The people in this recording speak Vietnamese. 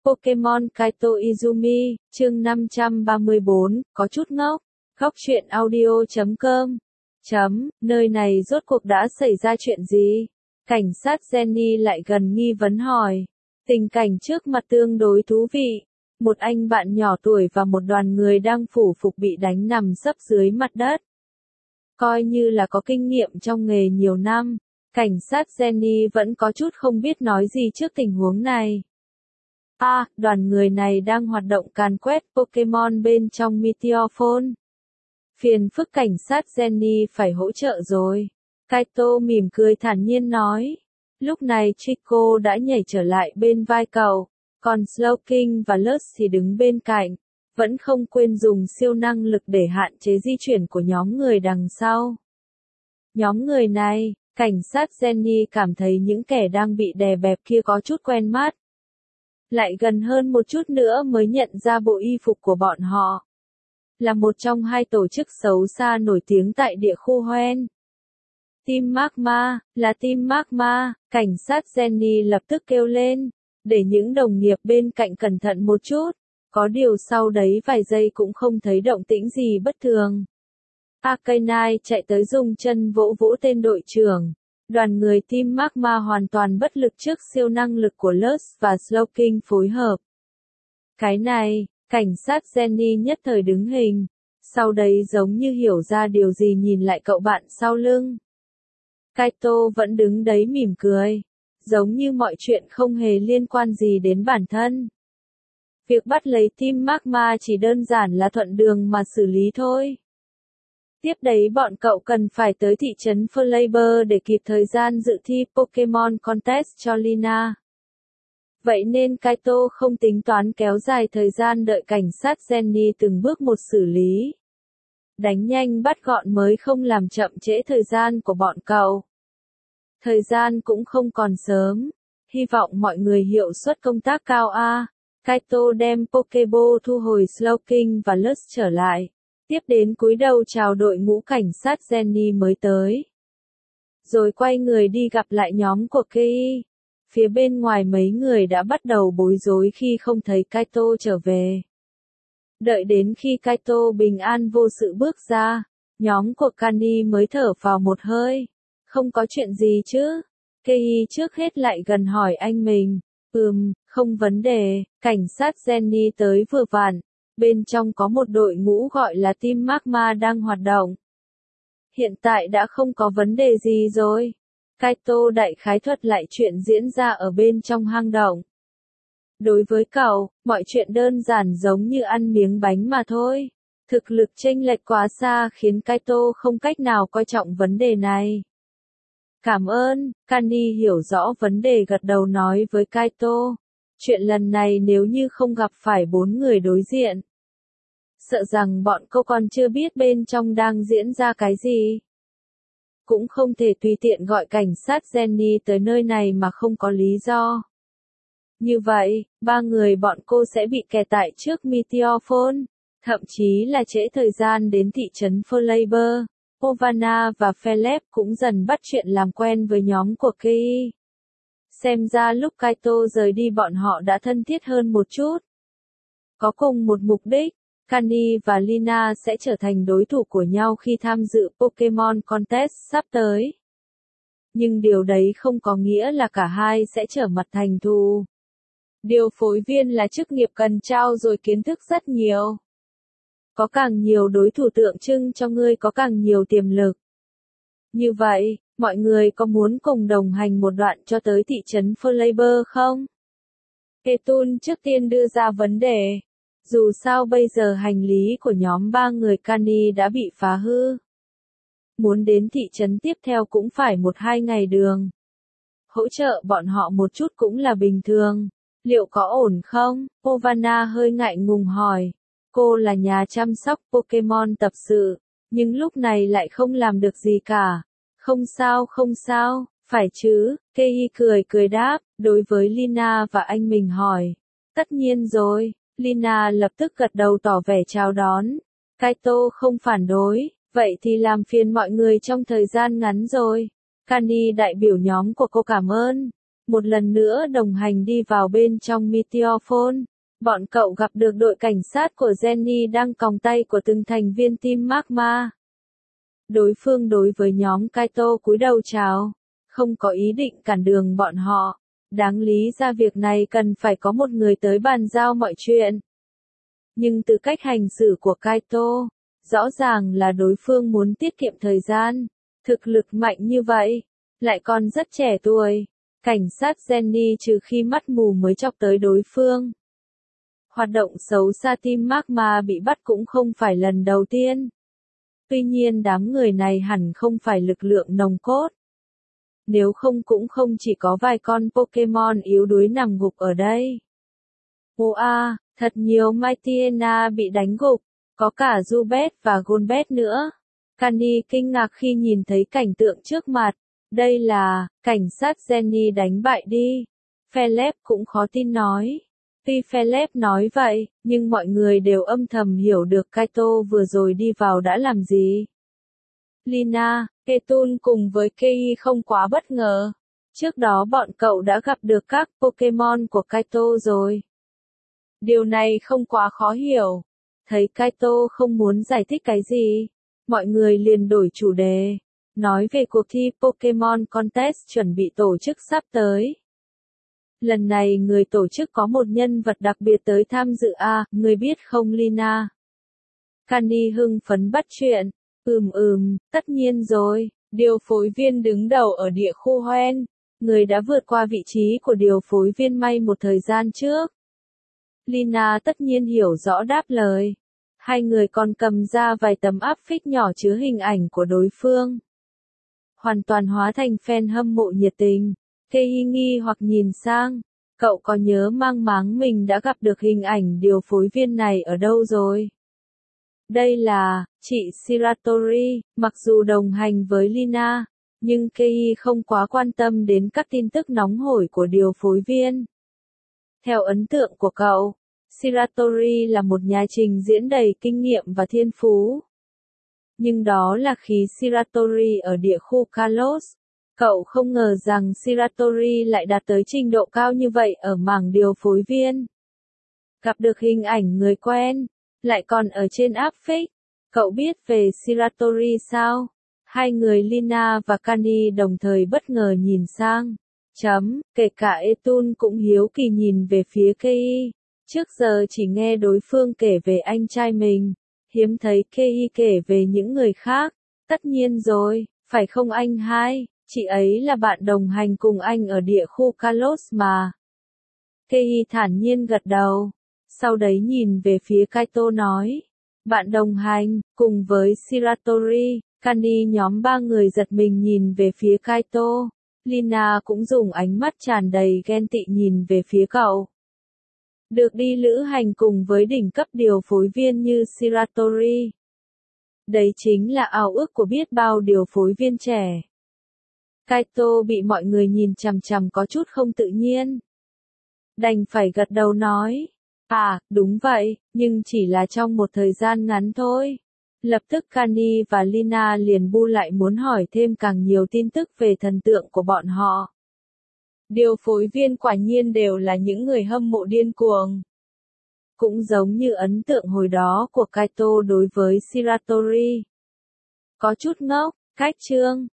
Pokemon Kaito Izumi, chương 534, có chút ngốc. Góc truyện audio.com. Nơi này rốt cuộc đã xảy ra chuyện gì? Cảnh sát Jenny lại gần nghi vấn hỏi. Tình cảnh trước mặt tương đối thú vị. Một anh bạn nhỏ tuổi và một đoàn người đang phủ phục bị đánh nằm sấp dưới mặt đất. Coi như là có kinh nghiệm trong nghề nhiều năm, cảnh sát Jenny vẫn có chút không biết nói gì trước tình huống này. Đoàn người này đang hoạt động càn quét Pokemon bên trong Meteor Phone. Phiền phức cảnh sát Jenny phải hỗ trợ rồi. Kaito mỉm cười thản nhiên nói. Lúc này Chico đã nhảy trở lại bên vai cậu, còn Slowking và Lutz thì đứng bên cạnh, vẫn không quên dùng siêu năng lực để hạn chế di chuyển của nhóm người đằng sau. Nhóm người này, cảnh sát Jenny cảm thấy những kẻ đang bị đè bẹp kia có chút quen mắt. Lại gần hơn một chút nữa mới nhận ra bộ y phục của bọn họ. Là một trong hai tổ chức xấu xa nổi tiếng tại địa khu Hoenn. Team Magma, là Team Magma, cảnh sát Jenny lập tức kêu lên, để những đồng nghiệp bên cạnh cẩn thận một chút, có điều sau đấy vài giây cũng không thấy động tĩnh gì bất thường. Arcanine chạy tới dùng chân vỗ vỗ tên đội trưởng. Đoàn người Team Magma hoàn toàn bất lực trước siêu năng lực của Lutz và Slowking phối hợp. Cái này, cảnh sát Jenny nhất thời đứng hình, sau đấy giống như hiểu ra điều gì nhìn lại cậu bạn sau lưng. Kaito vẫn đứng đấy mỉm cười, giống như mọi chuyện không hề liên quan gì đến bản thân. Việc bắt lấy Team Magma chỉ đơn giản là thuận đường mà xử lý thôi. Tiếp đấy bọn cậu cần phải tới thị trấn Flavor để kịp thời gian dự thi Pokemon Contest cho Lina. Vậy nên Kaito không tính toán kéo dài thời gian đợi cảnh sát Jenny từng bước một xử lý. Đánh nhanh bắt gọn mới không làm chậm trễ thời gian của bọn cậu. Thời gian cũng không còn sớm. Hy vọng mọi người hiệu suất công tác cao a. Kaito đem Pokeball thu hồi Slowking và Lutz trở lại. Tiếp đến cúi đầu chào đội ngũ cảnh sát Jenny mới tới. Rồi quay người đi gặp lại nhóm của Kei. Phía bên ngoài mấy người đã bắt đầu bối rối khi không thấy Kaito trở về. Đợi đến khi Kaito bình an vô sự bước ra, nhóm của Kani mới thở vào một hơi. Không có chuyện gì chứ? Kei trước hết lại gần hỏi anh mình. Không vấn đề, cảnh sát Jenny tới vừa vặn. Bên trong có một đội ngũ gọi là Team Magma đang hoạt động. Hiện tại đã không có vấn đề gì rồi. Kaito đại khái thuật lại chuyện diễn ra ở bên trong hang động. Đối với cậu, mọi chuyện đơn giản giống như ăn miếng bánh mà thôi. Thực lực chênh lệch quá xa khiến Kaito không cách nào coi trọng vấn đề này. Cảm ơn, Kani hiểu rõ vấn đề gật đầu nói với Kaito. Chuyện lần này nếu như không gặp phải 4 người đối diện, sợ rằng bọn cô còn chưa biết bên trong đang diễn ra cái gì. Cũng không thể tùy tiện gọi cảnh sát Jenny tới nơi này mà không có lý do. Như vậy, 3 người bọn cô sẽ bị kẹt tại trước Meteor Phone, thậm chí là trễ thời gian đến thị trấn Flavor. Ovana và Philip cũng dần bắt chuyện làm quen với nhóm của Kei. Xem ra lúc Kaito rời đi bọn họ đã thân thiết hơn một chút. Có cùng một mục đích, Kani và Lina sẽ trở thành đối thủ của nhau khi tham dự Pokemon Contest sắp tới. Nhưng điều đấy không có nghĩa là cả hai sẽ trở mặt thành thù. Điều phối viên là chức nghiệp cần trau dồi kiến thức rất nhiều. Có càng nhiều đối thủ tượng trưng cho ngươi có càng nhiều tiềm lực. Như vậy, mọi người có muốn cùng đồng hành một đoạn cho tới thị trấn Flavor không? Ketun trước tiên đưa ra vấn đề. Dù sao bây giờ hành lý của nhóm 3 người Kani đã bị phá hư. Muốn đến thị trấn tiếp theo cũng phải 1-2 ngày đường. Hỗ trợ bọn họ một chút cũng là bình thường. Liệu có ổn không? Ovana hơi ngại ngùng hỏi. Cô là nhà chăm sóc Pokemon tập sự, nhưng lúc này lại không làm được gì cả. Không sao, phải chứ, Kei cười đáp, đối với Lina và anh mình hỏi. Tất nhiên rồi, Lina lập tức gật đầu tỏ vẻ chào đón. Kaito không phản đối, vậy thì làm phiền mọi người trong thời gian ngắn rồi. Kani đại biểu nhóm của cô cảm ơn. một lần nữa đồng hành đi vào bên trong Meteorphone. Bọn cậu gặp được đội cảnh sát của Jenny đang còng tay của từng thành viên team Magma. Đối phương đối với nhóm Kaito cúi đầu chào, không có ý định cản đường bọn họ. Đáng lý ra việc này cần phải có một người tới bàn giao mọi chuyện. Nhưng từ cách hành xử của Kaito, rõ ràng là đối phương muốn tiết kiệm thời gian. Thực lực mạnh như vậy, lại còn rất trẻ tuổi. Cảnh sát Jenny trừ khi mắt mù mới chọc tới đối phương. Hoạt động xấu xa team Magma bị bắt cũng không phải lần đầu tiên. Tuy nhiên đám người này hẳn không phải lực lượng nòng cốt. Nếu không cũng không chỉ có vài con Pokemon yếu đuối nằm gục ở đây. Oa, thật nhiều Mightyena bị đánh gục, có cả Zubat và Golbat nữa. Kani kinh ngạc khi nhìn thấy cảnh tượng trước mặt. Đây là, cảnh sát Jenny đánh bại đi. Philip cũng khó tin nói. Tuy Philip nói vậy, nhưng mọi người đều âm thầm hiểu được Kaito vừa rồi đi vào đã làm gì. Lina, Ketun cùng với Kei không quá bất ngờ. Trước đó bọn cậu đã gặp được các Pokemon của Kaito rồi. Điều này không quá khó hiểu. Thấy Kaito không muốn giải thích cái gì, mọi người liền đổi chủ đề. Nói về cuộc thi Pokemon Contest chuẩn bị tổ chức sắp tới. Lần này người tổ chức có một nhân vật đặc biệt tới tham dự người biết không Lina? Kani hưng phấn bắt chuyện. Tất nhiên rồi, điều phối viên đứng đầu ở địa khu Hoenn, người đã vượt qua vị trí của điều phối viên May một thời gian trước. Lina tất nhiên hiểu rõ đáp lời. Hai người còn cầm ra vài tấm áp phích nhỏ chứa hình ảnh của đối phương. Hoàn toàn hóa thành fan hâm mộ nhiệt tình. Kei nghi hoặc nhìn sang, cậu có nhớ mang máng mình đã gặp được hình ảnh điều phối viên này ở đâu rồi? Đây là, chị Shiratori, mặc dù đồng hành với Lina, nhưng Kei không quá quan tâm đến các tin tức nóng hổi của điều phối viên. Theo ấn tượng của cậu, Shiratori là một nhà trình diễn đầy kinh nghiệm và thiên phú. Nhưng đó là khi Shiratori ở địa khu Kalos. Cậu không ngờ rằng Shiratori lại đạt tới trình độ cao như vậy ở mảng điều phối viên. Gặp được hình ảnh người quen, lại còn ở trên áp phích. Cậu biết về Shiratori sao? Hai người Lina và Kani đồng thời bất ngờ nhìn sang. Kể cả Etun cũng hiếu kỳ nhìn về phía Kei. Trước giờ chỉ nghe đối phương kể về anh trai mình. Hiếm thấy Kei kể về những người khác. Tất nhiên rồi, phải không anh hai? Chị ấy là bạn đồng hành cùng anh ở địa khu Kalos mà. Kei thản nhiên gật đầu. Sau đấy nhìn về phía Kaito nói. Bạn đồng hành, cùng với Shiratori, Kani nhóm ba người giật mình nhìn về phía Kaito. Lina cũng dùng ánh mắt tràn đầy ghen tị nhìn về phía cậu. Được đi lữ hành cùng với đỉnh cấp điều phối viên như Shiratori. Đấy chính là ao ước của biết bao điều phối viên trẻ. Kaito bị mọi người nhìn chằm chằm có chút không tự nhiên. Đành phải gật đầu nói. Đúng vậy, nhưng chỉ là trong một thời gian ngắn thôi. Lập tức Kani và Lina liền bu lại muốn hỏi thêm càng nhiều tin tức về thần tượng của bọn họ. Điều phối viên quả nhiên đều là những người hâm mộ điên cuồng. Cũng giống như ấn tượng hồi đó của Kaito đối với Shiratori. Có chút ngốc, cách chương.